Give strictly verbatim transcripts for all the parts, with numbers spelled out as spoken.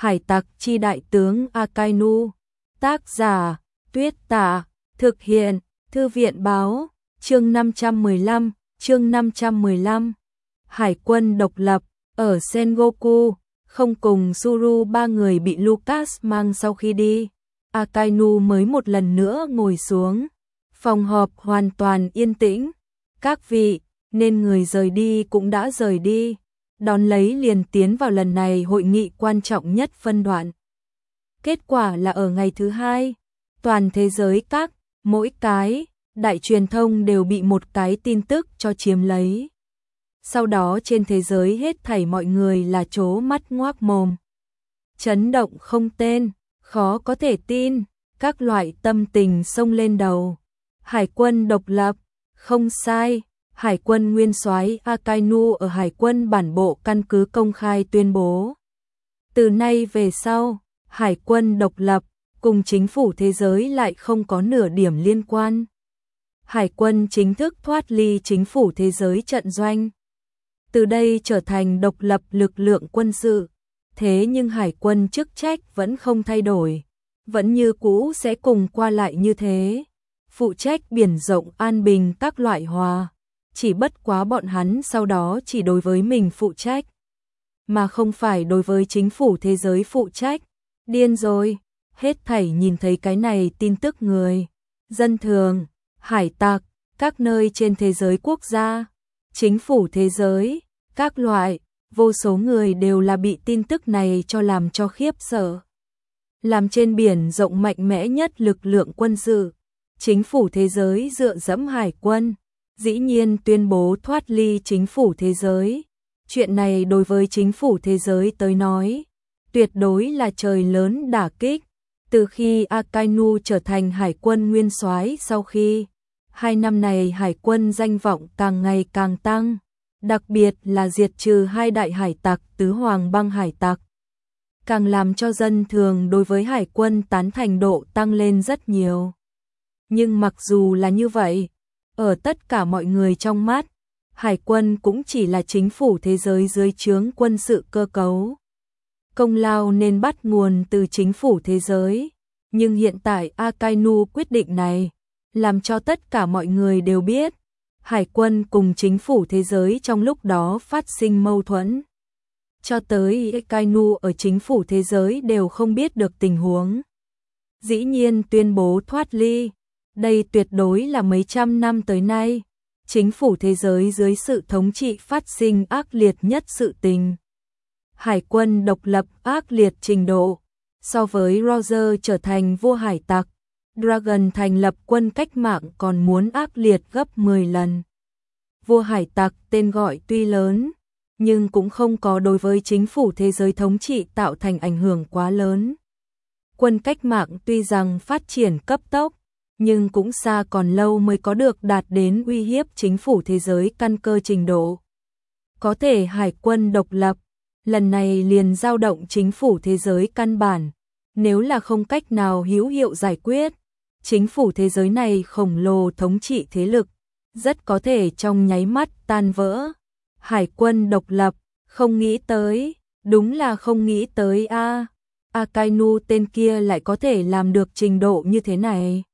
Hải tặc chi đại tướng Akainu. Tác giả Tuyết Tả. Thực hiện Thư viện Báo. Chương năm trăm mười lăm. Chương năm trăm mười lăm. Hải quân độc lập. Ở Sengoku, không cùng Zuru ba người bị Lucas mang sau khi đi, Akainu mới một lần nữa ngồi xuống. Phòng họp hoàn toàn yên tĩnh. Các vị, nên người rời đi cũng đã rời đi. Đón lấy liền tiến vào lần này hội nghị quan trọng nhất phân đoạn. Kết quả là ở ngày thứ hai, toàn thế giới các, mỗi cái, đại truyền thông đều bị một cái tin tức cho chiếm lấy. Sau đó trên thế giới hết thảy mọi người là trố mắt ngoác mồm. Chấn động không tên, khó có thể tin, các loại tâm tình xông lên đầu. Hải quân độc lập, không sai, Hải quân nguyên soái Akainu ở Hải quân bản bộ căn cứ công khai tuyên bố. Từ nay về sau, Hải quân độc lập, cùng chính phủ thế giới lại không có nửa điểm liên quan. Hải quân chính thức thoát ly chính phủ thế giới trận doanh. Từ đây trở thành độc lập lực lượng quân sự. Thế nhưng Hải quân chức trách vẫn không thay đổi. Vẫn như cũ sẽ cùng qua lại như thế. Phụ trách biển rộng an bình các loại hòa. Chỉ bất quá bọn hắn sau đó chỉ đối với mình phụ trách. Mà không phải đối với chính phủ thế giới phụ trách. Điên rồi. Hết thảy nhìn thấy cái này tin tức người. Dân thường, hải tặc, các nơi trên thế giới quốc gia. Chính phủ thế giới, các loại, vô số người đều là bị tin tức này cho làm cho khiếp sợ. Làm trên biển rộng mạnh mẽ nhất lực lượng quân sự, chính phủ thế giới dựa dẫm hải quân, dĩ nhiên tuyên bố thoát ly chính phủ thế giới. Chuyện này đối với chính phủ thế giới tới nói, tuyệt đối là trời lớn đả kích. Từ khi Akainu trở thành hải quân nguyên soái sau khi, hai năm này hải quân danh vọng càng ngày càng tăng, đặc biệt là diệt trừ hai đại hải tặc tứ hoàng băng hải tặc. Càng làm cho dân thường đối với hải quân tán thành độ tăng lên rất nhiều. Nhưng mặc dù là như vậy, ở tất cả mọi người trong mắt, hải quân cũng chỉ là chính phủ thế giới dưới trướng quân sự cơ cấu. Công lao nên bắt nguồn từ chính phủ thế giới, nhưng hiện tại Akainu quyết định này, làm cho tất cả mọi người đều biết, hải quân cùng chính phủ thế giới trong lúc đó phát sinh mâu thuẫn. Cho tới Akainu ở chính phủ thế giới đều không biết được tình huống. Dĩ nhiên tuyên bố thoát ly, đây tuyệt đối là mấy trăm năm tới nay, chính phủ thế giới dưới sự thống trị phát sinh ác liệt nhất sự tình. Hải quân độc lập ác liệt trình độ, so với Roger trở thành vua hải tặc, Dragon thành lập quân cách mạng còn muốn ác liệt gấp mười lần. Vua hải tặc tên gọi tuy lớn, nhưng cũng không có đối với chính phủ thế giới thống trị tạo thành ảnh hưởng quá lớn. Quân cách mạng tuy rằng phát triển cấp tốc, nhưng cũng xa còn lâu mới có được đạt đến uy hiếp chính phủ thế giới căn cơ trình độ. Có thể hải quân độc lập, lần này liền dao động chính phủ thế giới căn bản, nếu là không cách nào hữu hiệu giải quyết, chính phủ thế giới này khổng lồ thống trị thế lực, rất có thể trong nháy mắt tan vỡ. Hải quân độc lập, không nghĩ tới, đúng là không nghĩ tới a. À. Akainu tên kia lại có thể làm được trình độ như thế này.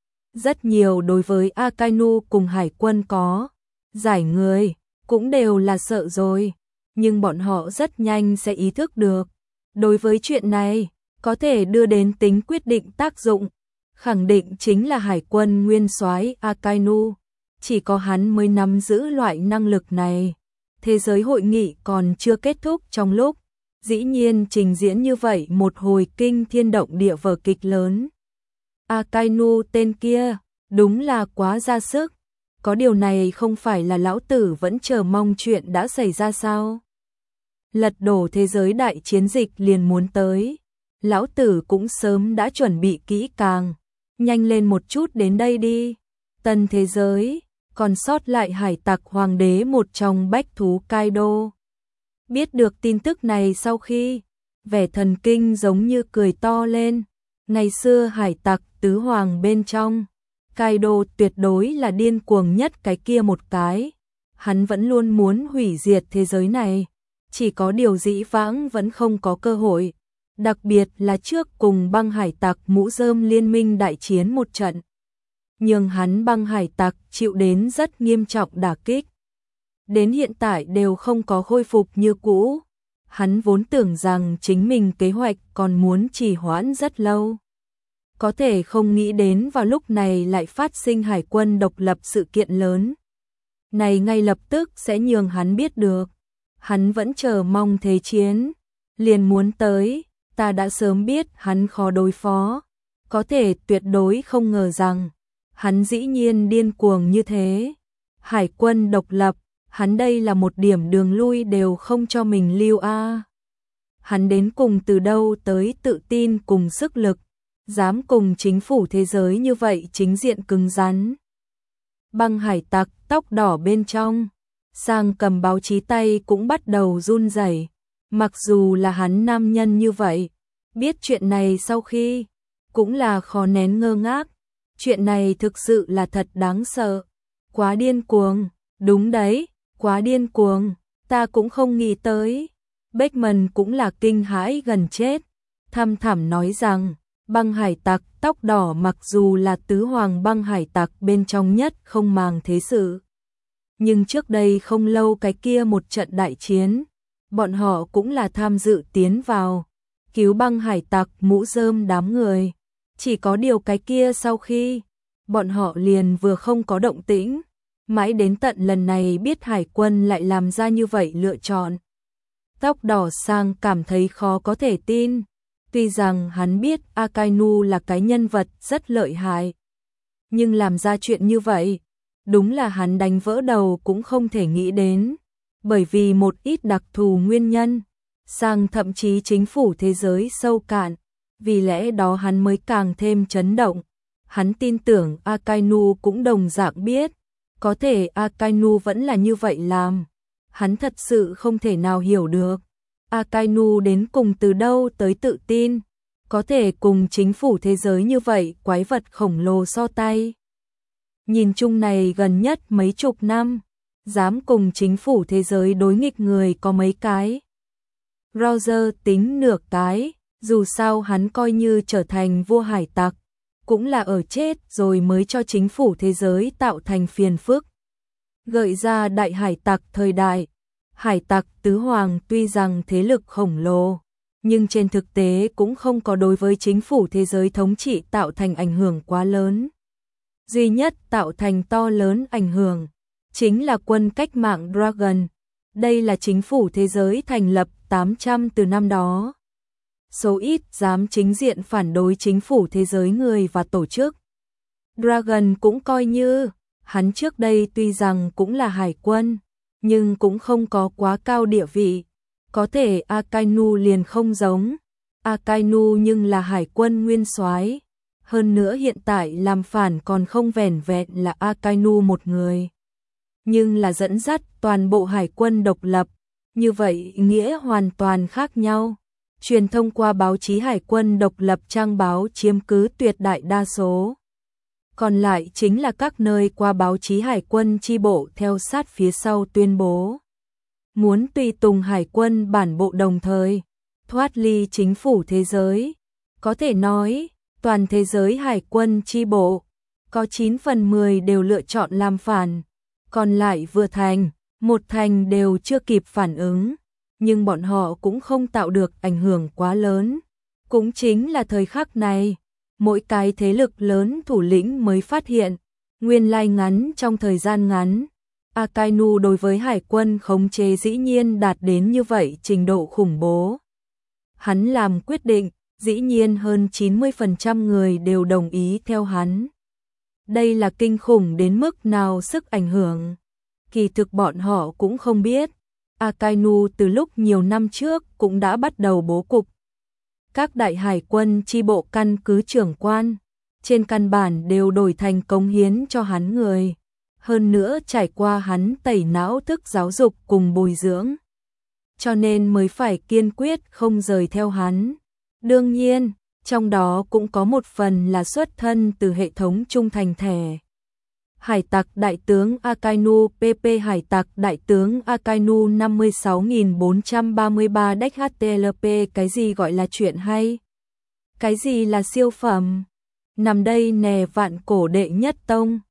Rất nhiều đối với Akainu cùng hải quân có giải người, cũng đều là sợ rồi, nhưng bọn họ rất nhanh sẽ ý thức được. Đối với chuyện này, có thể đưa đến tính quyết định tác dụng, khẳng định chính là hải quân nguyên soái Akainu, chỉ có hắn mới nắm giữ loại năng lực này. Thế giới hội nghị còn chưa kết thúc trong lúc, dĩ nhiên trình diễn như vậy một hồi kinh thiên động địa vở kịch lớn. Akainu tên kia, đúng là quá ra sức, có điều này không phải là lão tử vẫn chờ mong chuyện đã xảy ra sao? Lật đổ thế giới đại chiến dịch liền muốn tới, lão tử cũng sớm đã chuẩn bị kỹ càng, nhanh lên một chút đến đây đi. Tân thế giới, còn sót lại hải tặc hoàng đế một trong bách thú Kaido. Biết được tin tức này sau khi, vẻ thần kinh giống như cười to lên. Ngày xưa hải tặc tứ hoàng bên trong, Kaido tuyệt đối là điên cuồng nhất cái kia một cái. Hắn vẫn luôn muốn hủy diệt thế giới này, chỉ có điều dĩ vãng vẫn không có cơ hội. đặc biệt là trước cùng băng hải tặc mũ rơm liên minh đại chiến một trận. Nhưng hắn băng hải tặc chịu đến rất nghiêm trọng đả kích. Đến hiện tại đều không có khôi phục như cũ. Hắn vốn tưởng rằng chính mình kế hoạch còn muốn trì hoãn rất lâu. Có thể không nghĩ đến vào lúc này lại phát sinh hải quân độc lập sự kiện lớn. Này ngay lập tức sẽ nhường hắn biết được. Hắn vẫn chờ mong thế chiến. Liền muốn tới, ta đã sớm biết hắn khó đối phó. Có thể tuyệt đối không ngờ rằng, hắn dĩ nhiên điên cuồng như thế. Hải quân độc lập, hắn đây là một điểm đường lui đều không cho mình lưu a. Hắn đến cùng từ đâu tới tự tin cùng sức lực, dám cùng chính phủ thế giới như vậy chính diện cứng rắn. Băng hải tặc tóc đỏ bên trong, sang cầm báo chí tay cũng bắt đầu run rẩy. Mặc dù là hắn nam nhân như vậy, biết chuyện này sau khi, cũng là khó nén ngơ ngác. Chuyện này thực sự là thật đáng sợ. Quá điên cuồng, đúng đấy, quá điên cuồng, ta cũng không nghĩ tới. Beckman cũng là kinh hãi gần chết, thăm thẳm nói rằng, băng hải tặc tóc đỏ mặc dù là tứ hoàng băng hải tặc bên trong nhất không màng thế sự. Nhưng trước đây không lâu cái kia một trận đại chiến, bọn họ cũng là tham dự tiến vào, cứu băng hải tặc mũ rơm đám người. Chỉ có điều cái kia sau khi, bọn họ liền vừa không có động tĩnh, mãi đến tận lần này biết hải quân lại làm ra như vậy lựa chọn. Tóc đỏ sang cảm thấy khó có thể tin, tuy rằng hắn biết Akainu là cái nhân vật rất lợi hại, nhưng làm ra chuyện như vậy, đúng là hắn đánh vỡ đầu cũng không thể nghĩ đến, bởi vì một ít đặc thù nguyên nhân, sang thậm chí chính phủ thế giới sâu cạn, vì lẽ đó hắn mới càng thêm chấn động. Hắn tin tưởng Akainu cũng đồng dạng biết, có thể Akainu vẫn là như vậy làm. Hắn thật sự không thể nào hiểu được, Akainu đến cùng từ đâu tới tự tin, có thể cùng chính phủ thế giới như vậy quái vật khổng lồ so tay. Nhìn chung này gần nhất mấy chục năm, dám cùng chính phủ thế giới đối nghịch người có mấy cái. Roger tính nửa cái, dù sao hắn coi như trở thành vua hải tặc, cũng là ở chết rồi mới cho chính phủ thế giới tạo thành phiền phức. Gợi ra đại hải tặc thời đại, hải tặc tứ hoàng tuy rằng thế lực khổng lồ, nhưng trên thực tế cũng không có đối với chính phủ thế giới thống trị tạo thành ảnh hưởng quá lớn. Duy nhất tạo thành to lớn ảnh hưởng, chính là quân cách mạng Dragon. Đây là chính phủ thế giới thành lập tám trăm từ năm đó. Số ít dám chính diện phản đối chính phủ thế giới người và tổ chức. Dragon cũng coi như, hắn trước đây tuy rằng cũng là hải quân, nhưng cũng không có quá cao địa vị. Có thể Akainu liền không giống. Akainu nhưng là hải quân nguyên soái. Hơn nữa hiện tại làm phản còn không vẻn vẹn là Akainu một người, nhưng là dẫn dắt toàn bộ hải quân độc lập. Như vậy nghĩa hoàn toàn khác nhau. Truyền thông qua báo chí hải quân độc lập trang báo chiếm cứ tuyệt đại đa số. Còn lại chính là các nơi qua báo chí hải quân chi bộ theo sát phía sau tuyên bố. Muốn tùy tùng hải quân bản bộ đồng thời, thoát ly chính phủ thế giới. Có thể nói, toàn thế giới hải quân chi bộ, có chín phần mười đều lựa chọn làm phản. Còn lại vừa thành, một thành đều chưa kịp phản ứng. Nhưng bọn họ cũng không tạo được ảnh hưởng quá lớn. Cũng chính là thời khắc này, mỗi cái thế lực lớn thủ lĩnh mới phát hiện, nguyên lai ngắn trong thời gian ngắn, Akainu đối với hải quân khống chế dĩ nhiên đạt đến như vậy trình độ khủng bố. Hắn làm quyết định, dĩ nhiên hơn chín mươi phần trăm người đều đồng ý theo hắn. Đây là kinh khủng đến mức nào sức ảnh hưởng. Kỳ thực bọn họ cũng không biết. Akainu từ lúc nhiều năm trước cũng đã bắt đầu bố cục. Các đại hải quân chi bộ căn cứ trưởng quan, trên căn bản đều đổi thành cống hiến cho hắn người. Hơn nữa trải qua hắn tẩy não thức giáo dục cùng bồi dưỡng. Cho nên mới phải kiên quyết không rời theo hắn. Đương nhiên, trong đó cũng có một phần là xuất thân từ hệ thống trung thành thẻ. Hải tặc đại tướng Akainu pê pê Hải tặc đại tướng Akainu năm mươi sáu nghìn bốn trăm ba mươi ba deck hát tê lờ pê. Cái gì gọi là chuyện hay? Cái gì là siêu phẩm? Nằm đây nè, vạn cổ đệ nhất tông.